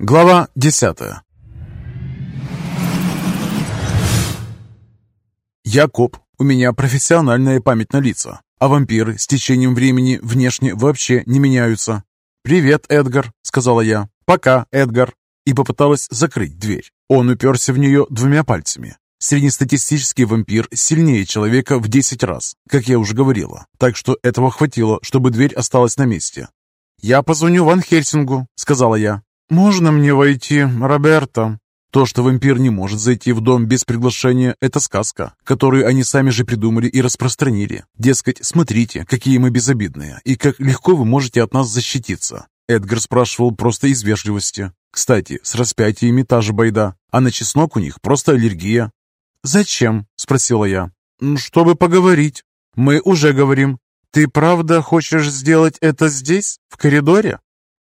Глава 10. Я коп, у меня профессиональная память на лица, а вампиры с течением времени внешне вообще не меняются. «Привет, Эдгар», — сказала я. «Пока, Эдгар», и попыталась закрыть дверь. Он уперся в нее двумя пальцами. Среднестатистический вампир сильнее человека в 10 раз, как я уже говорила, так что этого хватило, чтобы дверь осталась на месте. «Я позвоню Ван Хельсингу», — сказала я. «Можно мне войти, Роберто?» То, что вампир не может зайти в дом без приглашения, это сказка, которую они сами же придумали и распространили. Дескать, смотрите, какие мы безобидные, и как легко вы можете от нас защититься. Эдгар спрашивал просто из вежливости. Кстати, с распятиями та же байда, а на чеснок у них просто аллергия. «Зачем?» – спросила я. «Чтобы поговорить». «Мы уже говорим. Ты правда хочешь сделать это здесь, в коридоре?»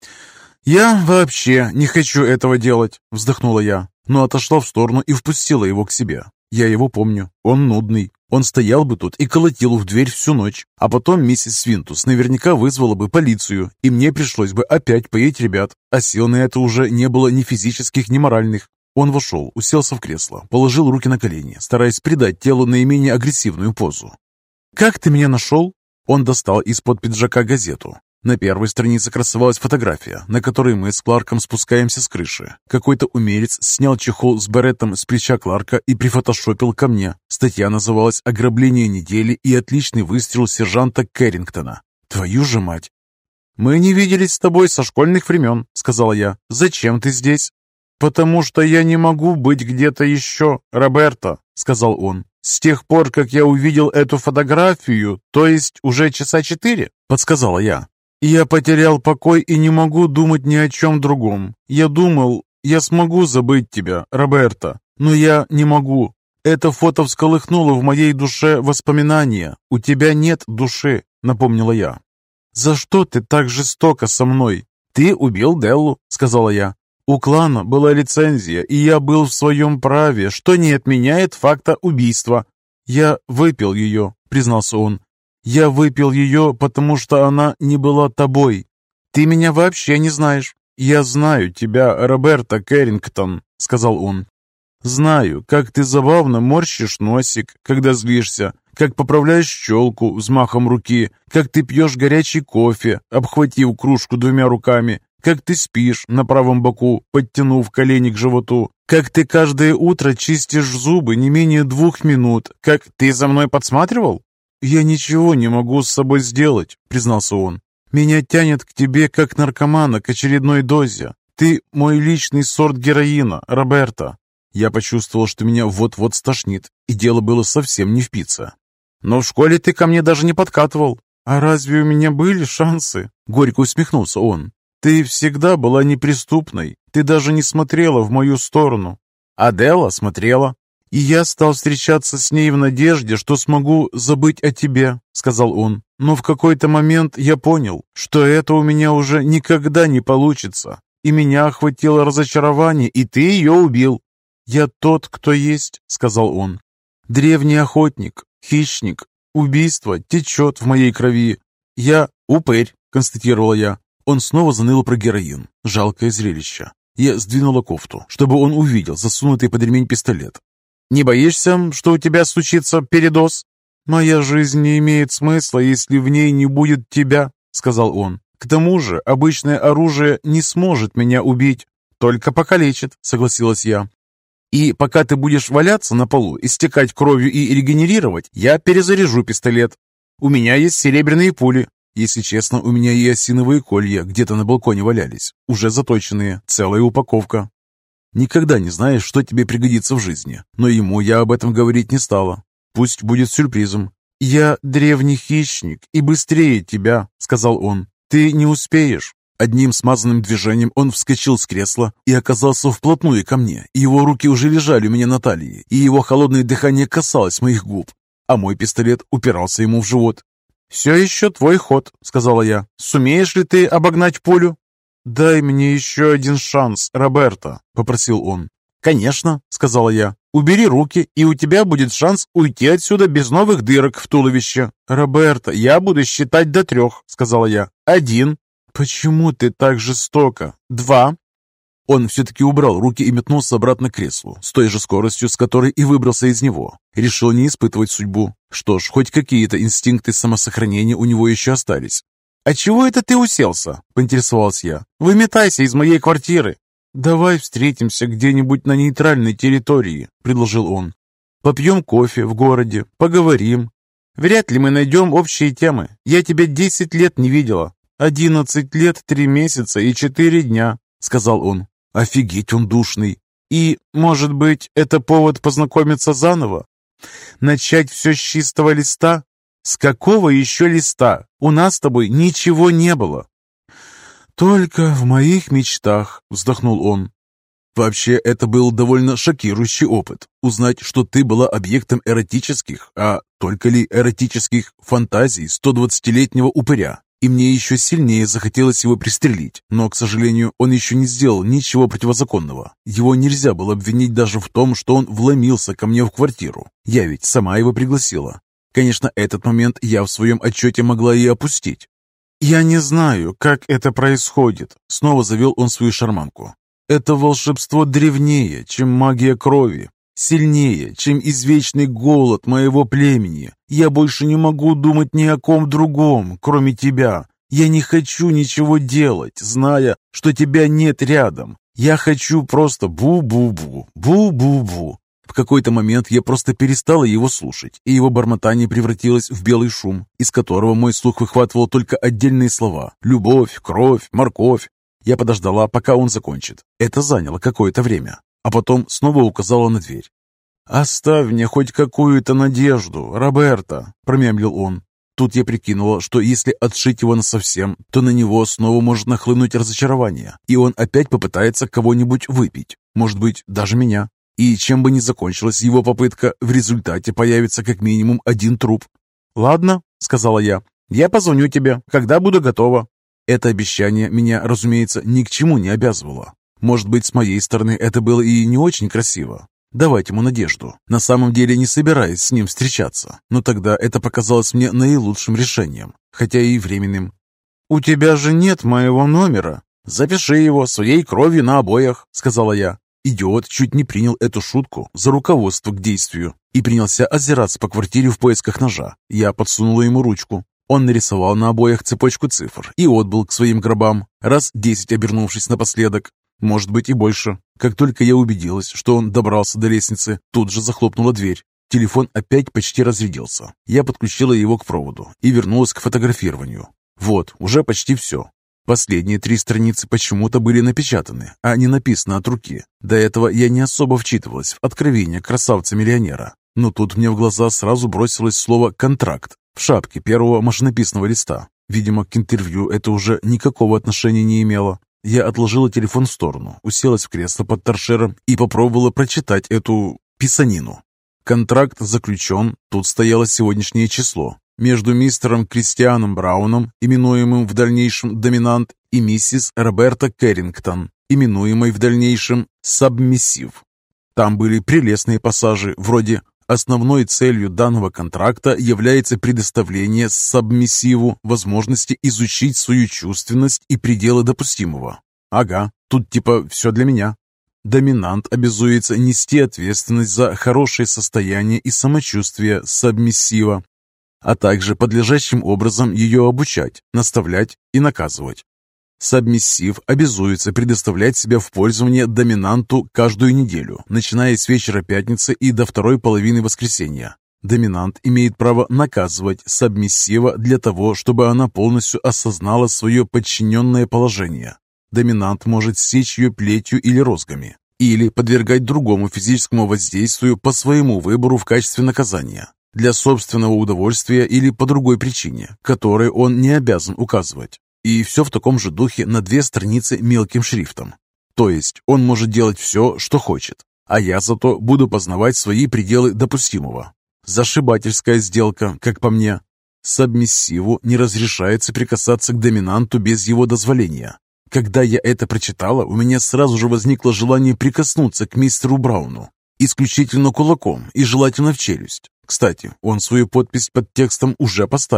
«Я вообще не хочу этого делать», — вздохнула я, но отошла в сторону и впустила его к себе. Я его помню. Он нудный. Он стоял бы тут и колотил в дверь всю ночь. А потом миссис Свинтус наверняка вызвала бы полицию, и мне пришлось бы опять поить ребят. А сил на это уже не было ни физических, ни моральных. Он вошел, уселся в кресло, положил руки на колени, стараясь придать телу наименее агрессивную позу. «Как ты меня нашел?» Он достал из-под пиджака газету. На первой странице красовалась фотография, на которой мы с Кларком спускаемся с крыши. Какой-то умелец снял чехол с беретом с плеча Кларка и прифотошопил ко мне. Статья называлась «Ограбление недели и отличный выстрел сержанта Кэррингтона». Твою же мать! «Мы не виделись с тобой со школьных времен», — сказала я. «Зачем ты здесь?» «Потому что я не могу быть где-то еще, Роберто», — сказал он. «С тех пор, как я увидел эту фотографию, то есть уже часа 4, — подсказала я. «Я потерял покой и не могу думать ни о чем другом. Я думал, я смогу забыть тебя, Роберто, но я не могу. Это фото всколыхнуло в моей душе воспоминания. У тебя нет души», — напомнила я. «За что ты так жестоко со мной?» «Ты убил Деллу», — сказала я. «У клана была лицензия, и я был в своем праве, что не отменяет факта убийства». «Я выпил ее», — признался он. «Я выпил ее, потому что она не была тобой. Ты меня вообще не знаешь». «Я знаю тебя, Роберто Кэррингтон», — сказал он. «Знаю, как ты забавно морщишь носик, когда злишься, как поправляешь челку взмахом руки, как ты пьешь горячий кофе, обхватив кружку двумя руками, как ты спишь на правом боку, подтянув колени к животу, как ты каждое утро чистишь зубы не менее 2 минут, как ты за мной подсматривал?» «Я ничего не могу с собой сделать», — признался он. «Меня тянет к тебе, как наркомана, к очередной дозе. Ты мой личный сорт героина, Роберто». Я почувствовал, что меня вот-вот стошнит, и дело было совсем не в пицце. «Но в школе ты ко мне даже не подкатывал». «А разве у меня были шансы?» — горько усмехнулся он. «Ты всегда была неприступной. Ты даже не смотрела в мою сторону». «Адела смотрела». «И я стал встречаться с ней в надежде, что смогу забыть о тебе», — сказал он. «Но в какой-то момент я понял, что это у меня уже никогда не получится. И меня охватило разочарование, и ты ее убил». «Я тот, кто есть», — сказал он. «Древний охотник, хищник. Убийство течет в моей крови. Я упырь», — констатировала я. Он снова заныл про героин. Жалкое зрелище. Я сдвинула кофту, чтобы он увидел засунутый под ремень пистолет. «Не боишься, что у тебя случится передоз?» «Моя жизнь не имеет смысла, если в ней не будет тебя», — сказал он. «К тому же обычное оружие не сможет меня убить, только покалечит», — согласилась я. «И пока ты будешь валяться на полу, истекать кровью и регенерировать, я перезаряжу пистолет. У меня есть серебряные пули. Если честно, у меня и осиновые колья где-то на балконе валялись, уже заточенные, целая упаковка». Никогда не знаешь, что тебе пригодится в жизни, но ему я об этом говорить не стала. Пусть будет сюрпризом. «Я древний хищник и быстрее тебя», — сказал он. «Ты не успеешь». Одним смазанным движением он вскочил с кресла и оказался вплотную ко мне. Его руки уже лежали у меня на талии, и его холодное дыхание касалось моих губ, а мой пистолет упирался ему в живот. «Все еще твой ход», — сказала я. «Сумеешь ли ты обогнать пулю?» «Дай мне еще один шанс, Роберто», — попросил он. «Конечно», — сказала я. «Убери руки, и у тебя будет шанс уйти отсюда без новых дырок в туловище». «Роберто, я буду считать до 3», — сказала я. «1». «Почему ты так жестоко?» «2». Он все-таки убрал руки и метнулся обратно к креслу, с той же скоростью, с которой и выбрался из него. Решил не испытывать судьбу. Что ж, хоть какие-то инстинкты самосохранения у него еще остались. «А чего это ты уселся?» – поинтересовался я. «Выметайся из моей квартиры!» «Давай встретимся где-нибудь на нейтральной территории», – предложил он. «Попьем кофе в городе, поговорим. Вряд ли мы найдем общие темы. Я тебя 10 лет не видела. 11 лет, 3 месяца и 4 дня», – сказал он. «Офигеть, он душный. И, может быть, это повод познакомиться заново? Начать все с чистого листа? С какого еще листа? У нас с тобой ничего не было». «Только в моих мечтах», — вздохнул он. «Вообще, это был довольно шокирующий опыт. Узнать, что ты была объектом эротических, а только ли эротических фантазий 120-летнего упыря. И мне еще сильнее захотелось его пристрелить, но, к сожалению, он еще не сделал ничего противозаконного. Его нельзя было обвинить даже в том, что он вломился ко мне в квартиру. Я ведь сама его пригласила. Конечно, этот момент я в своем отчете могла и опустить. «Я не знаю, как это происходит», — снова завел он свою шарманку. «Это волшебство древнее, чем магия крови. Сильнее, чем извечный голод моего племени. Я больше не могу думать ни о ком другом, кроме тебя. Я не хочу ничего делать, зная, что тебя нет рядом. Я хочу просто бу-бу-бу, бу-бу-бу». В какой-то момент я просто перестала его слушать, и его бормотание превратилось в белый шум, из которого мой слух выхватывал только отдельные слова: любовь, кровь, морковь. Я подождала, пока он закончит. Это заняло какое-то время. А потом снова указала на дверь. «Оставь мне хоть какую-то надежду, Роберто», — промямлил он. Тут я прикинула, что если отшить его насовсем, то на него снова может нахлынуть разочарование, и он опять попытается кого-нибудь выпить, может быть, даже меня. И чем бы ни закончилась его попытка, в результате появится как минимум один труп. «Ладно», — сказала я позвоню тебе, когда буду готова». Это обещание меня, разумеется, ни к чему не обязывало. Может быть, с моей стороны это было и не очень красиво. Давать ему надежду, на самом деле не собираясь с ним встречаться. Но тогда это показалось мне наилучшим решением, хотя и временным. «У тебя же нет моего номера. Запиши его своей кровью на обоях», — сказала я. Идиот чуть не принял эту шутку за руководство к действию и принялся озираться по квартире в поисках ножа. Я подсунула ему ручку. Он нарисовал на обоях цепочку цифр и отбыл к своим гробам, раз 10 обернувшись напоследок. Может быть и больше. Как только я убедилась, что он добрался до лестницы, тут же захлопнула дверь. Телефон опять почти разрядился. Я подключила его к проводу и вернулась к фотографированию. Вот, уже почти все. Последние 3 страницы почему-то были напечатаны, а не написаны от руки. До этого я не особо вчитывалась в откровение красавца-миллионера. Но тут мне в глаза сразу бросилось слово «контракт» в шапке первого машинописного листа. Видимо, к интервью это уже никакого отношения не имело. Я отложила телефон в сторону, уселась в кресло под торшером и попробовала прочитать эту писанину. Контракт заключен, тут стояло сегодняшнее число, между мистером Кристианом Брауном, именуемым в дальнейшем «Доминант», и миссис Роберта Кэррингтон, именуемой в дальнейшем «Сабмиссив». Там были прелестные пассажи вроде «Основной целью данного контракта является предоставление сабмиссиву возможности изучить свою чувственность и пределы допустимого». Ага, тут типа все для меня. Доминант обязуется нести ответственность за хорошее состояние и самочувствие сабмиссива, а также подлежащим образом ее обучать, наставлять и наказывать. Сабмиссив обязуется предоставлять себя в пользование доминанту каждую неделю, начиная с вечера пятницы и до второй половины воскресенья. Доминант имеет право наказывать сабмиссива для того, чтобы она полностью осознала свое подчиненное положение. Доминант может сечь ее плетью или розгами, или подвергать другому физическому воздействию по своему выбору в качестве наказания, для собственного удовольствия или по другой причине, которой он не обязан указывать. И все в таком же духе на 2 страницы мелким шрифтом. То есть он может делать все, что хочет, а я зато буду познавать свои пределы допустимого. Зашибательская сделка, как по мне. Сабмиссиву не разрешается прикасаться к доминанту без его дозволения. Когда я это прочитала, у меня сразу же возникло желание прикоснуться к мистеру Брауну. Исключительно кулаком и желательно в челюсть. Кстати, он свою подпись под текстом уже поставил.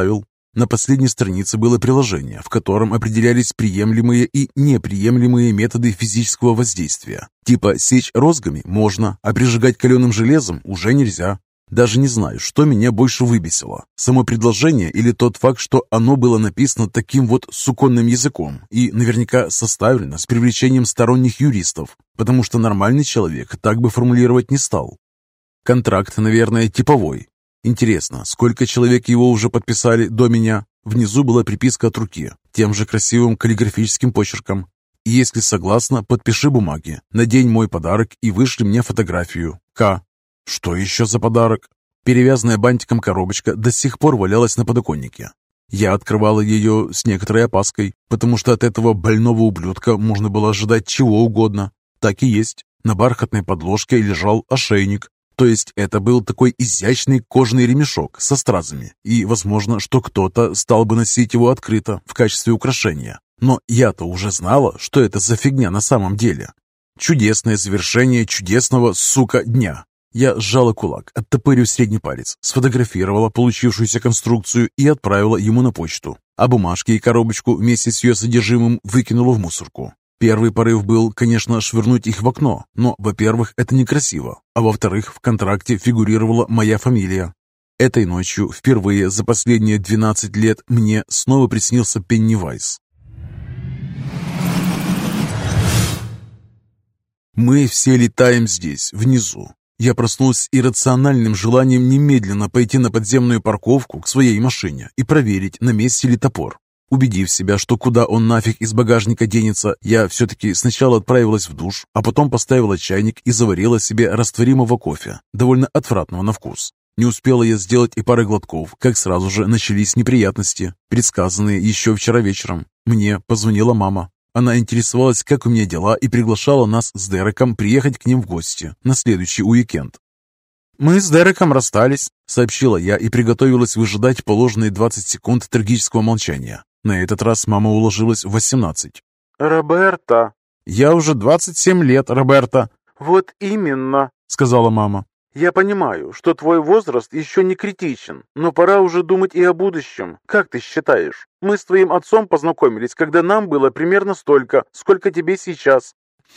На последней странице было приложение, в котором определялись приемлемые и неприемлемые методы физического воздействия. Типа сечь розгами можно, а прижигать каленым железом уже нельзя. Даже не знаю, что меня больше выбесило. Само предложение или тот факт, что оно было написано таким вот суконным языком и наверняка составлено с привлечением сторонних юристов, потому что нормальный человек так бы формулировать не стал. Контракт, наверное, типовой. Интересно, сколько человек его уже подписали до меня? Внизу была приписка от руки, тем же красивым каллиграфическим почерком. Если согласна, подпиши бумаги, надень мой подарок и вышли мне фотографию. К. Что еще за подарок? Перевязанная бантиком коробочка до сих пор валялась на подоконнике. Я открывала ее с некоторой опаской, потому что от этого больного ублюдка можно было ожидать чего угодно. Так и есть. На бархатной подложке лежал ошейник. То есть это был такой изящный кожаный ремешок со стразами, и возможно, что кто-то стал бы носить его открыто в качестве украшения. Но я-то уже знала, что это за фигня на самом деле. Чудесное завершение чудесного, сука, дня. Я сжала кулак, оттопырив средний палец, сфотографировала получившуюся конструкцию и отправила ему на почту, а бумажки и коробочку вместе с ее содержимым выкинула в мусорку. Первый порыв был, конечно, швырнуть их в окно, но, во-первых, это некрасиво, а во-вторых, в контракте фигурировала моя фамилия. Этой ночью, впервые за последние 12 лет, мне снова приснился Пеннивайз. Мы все летаем здесь, внизу. Я проснулся с иррациональным желанием немедленно пойти на подземную парковку к своей машине и проверить, на месте ли топор. Убедив себя, что куда он нафиг из багажника денется, я все-таки сначала отправилась в душ, а потом поставила чайник и заварила себе растворимого кофе, довольно отвратного на вкус. Не успела я сделать и пары глотков, как сразу же начались неприятности, предсказанные еще вчера вечером. Мне позвонила мама. Она интересовалась, как у меня дела, и приглашала нас с Дереком приехать к ним в гости на следующий уикенд. «Мы с Дереком расстались», — сообщила я и приготовилась выжидать положенные 20 секунд трагического молчания. На этот раз мама уложилась в 18. «Роберта!» «Я уже 27 лет, Роберта!» «Вот именно!» — сказала мама. «Я понимаю, что твой возраст еще не критичен, но пора уже думать и о будущем. Как ты считаешь? Мы с твоим отцом познакомились, когда нам было примерно столько, сколько тебе сейчас».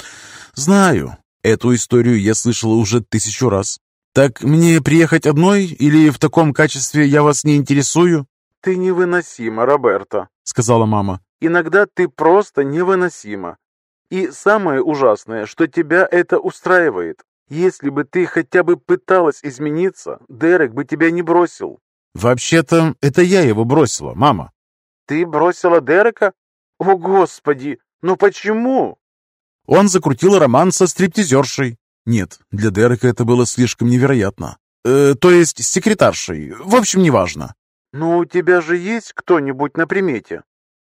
«Знаю. Эту историю я слышала уже 1000 раз. Так мне приехать одной или в таком качестве я вас не интересую?» «Ты невыносима, Роберта», — сказала мама. «Иногда ты просто невыносима. И самое ужасное, что тебя это устраивает. Если бы ты хотя бы пыталась измениться, Дерек бы тебя не бросил». «Вообще-то, это я его бросила, мама». «Ты бросила Дерека? О, Господи! Но почему?» Он закрутил роман со стриптизершей. Нет, для Дерека это было слишком невероятно. То есть секретаршей. В общем, неважно. «Но у тебя же есть кто-нибудь на примете?»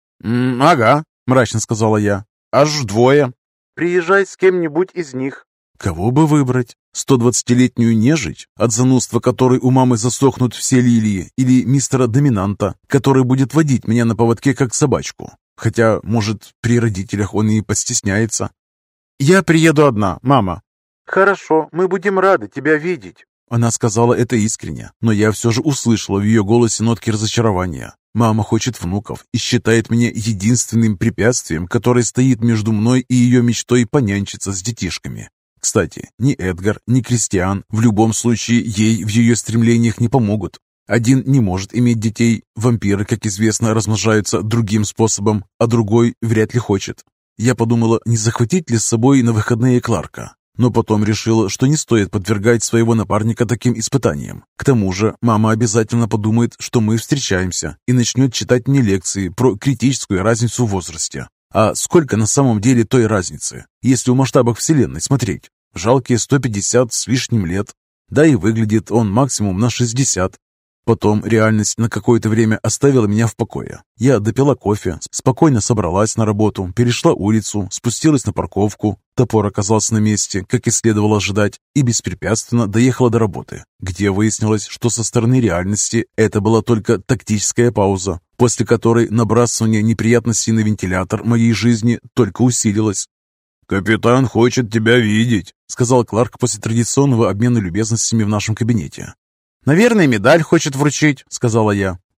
«Ага», — мрачно сказала я. «Аж 2. «Приезжай с кем-нибудь из них». Кого бы выбрать? 120-летнюю нежить, от занудства которой у мамы засохнут все лилии, или мистера Доминанта, который будет водить меня на поводке как собачку? Хотя, может, при родителях он и постесняется. «Я приеду одна, мама». «Хорошо, мы будем рады тебя видеть». Она сказала это искренне, но я все же услышала в ее голосе нотки разочарования. Мама хочет внуков и считает меня единственным препятствием, которое стоит между мной и ее мечтой понянчиться с детишками. Кстати, ни Эдгар, ни Кристиан в любом случае ей в ее стремлениях не помогут. Один не может иметь детей, вампиры, как известно, размножаются другим способом, а другой вряд ли хочет. Я подумала, не захватить ли с собой на выходные Кларка, но потом решила, что не стоит подвергать своего напарника таким испытаниям. К тому же мама обязательно подумает, что мы встречаемся, и начнет читать мне лекции про критическую разницу в возрасте. А сколько на самом деле той разницы, если в масштабах Вселенной смотреть? Жалкие 150 с лишним лет. Да и выглядит он максимум на 60. Потом реальность на какое-то время оставила меня в покое. Я допила кофе, спокойно собралась на работу, перешла улицу, спустилась на парковку. Топор оказался на месте, как и следовало ожидать, и беспрепятственно доехала до работы, где выяснилось, что со стороны реальности это была только тактическая пауза, после которой набрасывание неприятностей на вентилятор моей жизни только усилилось. «Капитан хочет тебя видеть», — сказал Кларк после традиционного обмена любезностями в нашем кабинете. «Наверное, медаль хочет вручить», — сказала я.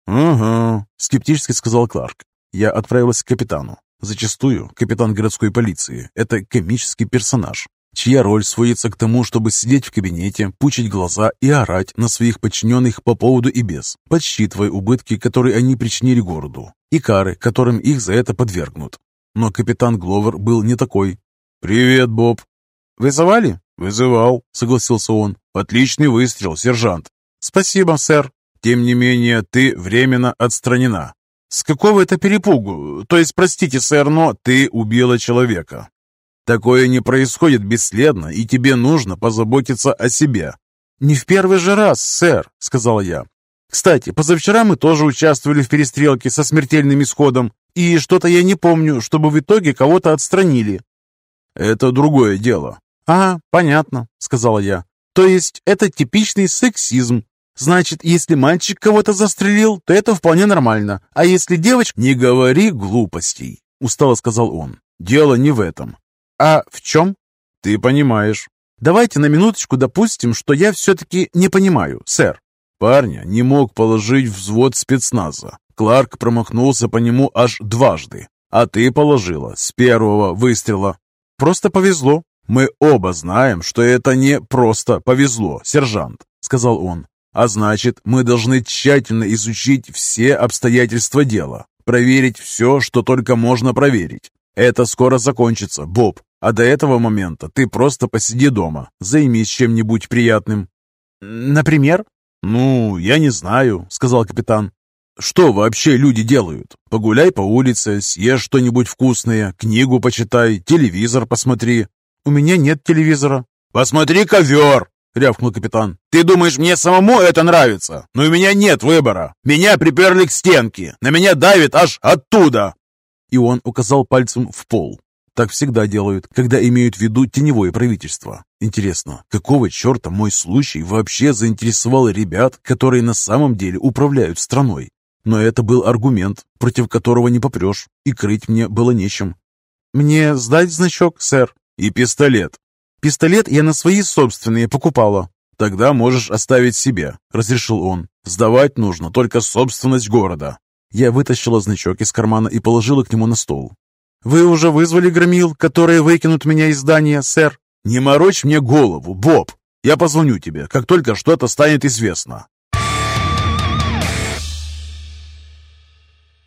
«Ага», — скептически сказал Кларк. Я отправилась к капитану. Зачастую капитан городской полиции – это комический персонаж, чья роль сводится к тому, чтобы сидеть в кабинете, пучить глаза и орать на своих подчиненных по поводу и без, подсчитывая убытки, которые они причинили городу, и кары, которым их за это подвергнут. Но капитан Гловер был не такой. «Привет, Боб». «Вызывали?» «Вызывал», — согласился он. «Отличный выстрел, сержант». «Спасибо, сэр». «Тем не менее, ты временно отстранена». «С какого это перепугу? То есть, простите, сэр, но ты убила человека. Такое не происходит бесследно, и тебе нужно позаботиться о себе». «Не в первый же раз, сэр», — сказала я. «Кстати, позавчера мы тоже участвовали в перестрелке со смертельным исходом, и что-то я не помню, чтобы в итоге кого-то отстранили». «Это другое дело». «А, понятно», — сказала я. «То есть это типичный сексизм. Значит, если мальчик кого-то застрелил, то это вполне нормально. А если девочка...» «Не говори глупостей», — устало сказал он. «Дело не в этом». «А в чем?» «Ты понимаешь». «Давайте на минуточку допустим, что я все-таки не понимаю, сэр». Парня не мог положить взвод спецназа. Кларк промахнулся по нему аж дважды. А ты положила с первого выстрела. «Просто повезло». «Мы оба знаем, что это не просто повезло, сержант», — сказал он. «А значит, мы должны тщательно изучить все обстоятельства дела, проверить все, что только можно проверить. Это скоро закончится, Боб, а до этого момента ты просто посиди дома, займись чем-нибудь приятным». «Например?» «Ну, я не знаю», — сказал капитан. «Что вообще люди делают? Погуляй по улице, съешь что-нибудь вкусное, книгу почитай, телевизор посмотри». «У меня нет телевизора». «Посмотри ковер!» — рявкнул капитан. «Ты думаешь, мне самому это нравится? Но у меня нет выбора. Меня приперли к стенке. На меня давит аж оттуда!» И он указал пальцем в пол. Так всегда делают, когда имеют в виду теневое правительство. Интересно, какого черта мой случай вообще заинтересовал ребят, которые на самом деле управляют страной? Но это был аргумент, против которого не попрешь, и крыть мне было нечем. «Мне сдать значок, сэр?» «И пистолет». «Пистолет я на свои собственные покупала». «Тогда можешь оставить себе», — разрешил он. «Сдавать нужно только собственность города». Я вытащила значок из кармана и положила к нему на стол. «Вы уже вызвали громил, которые выкинут меня из здания, сэр?» «Не морочь мне голову, Боб. Я позвоню тебе, как только что-то станет известно.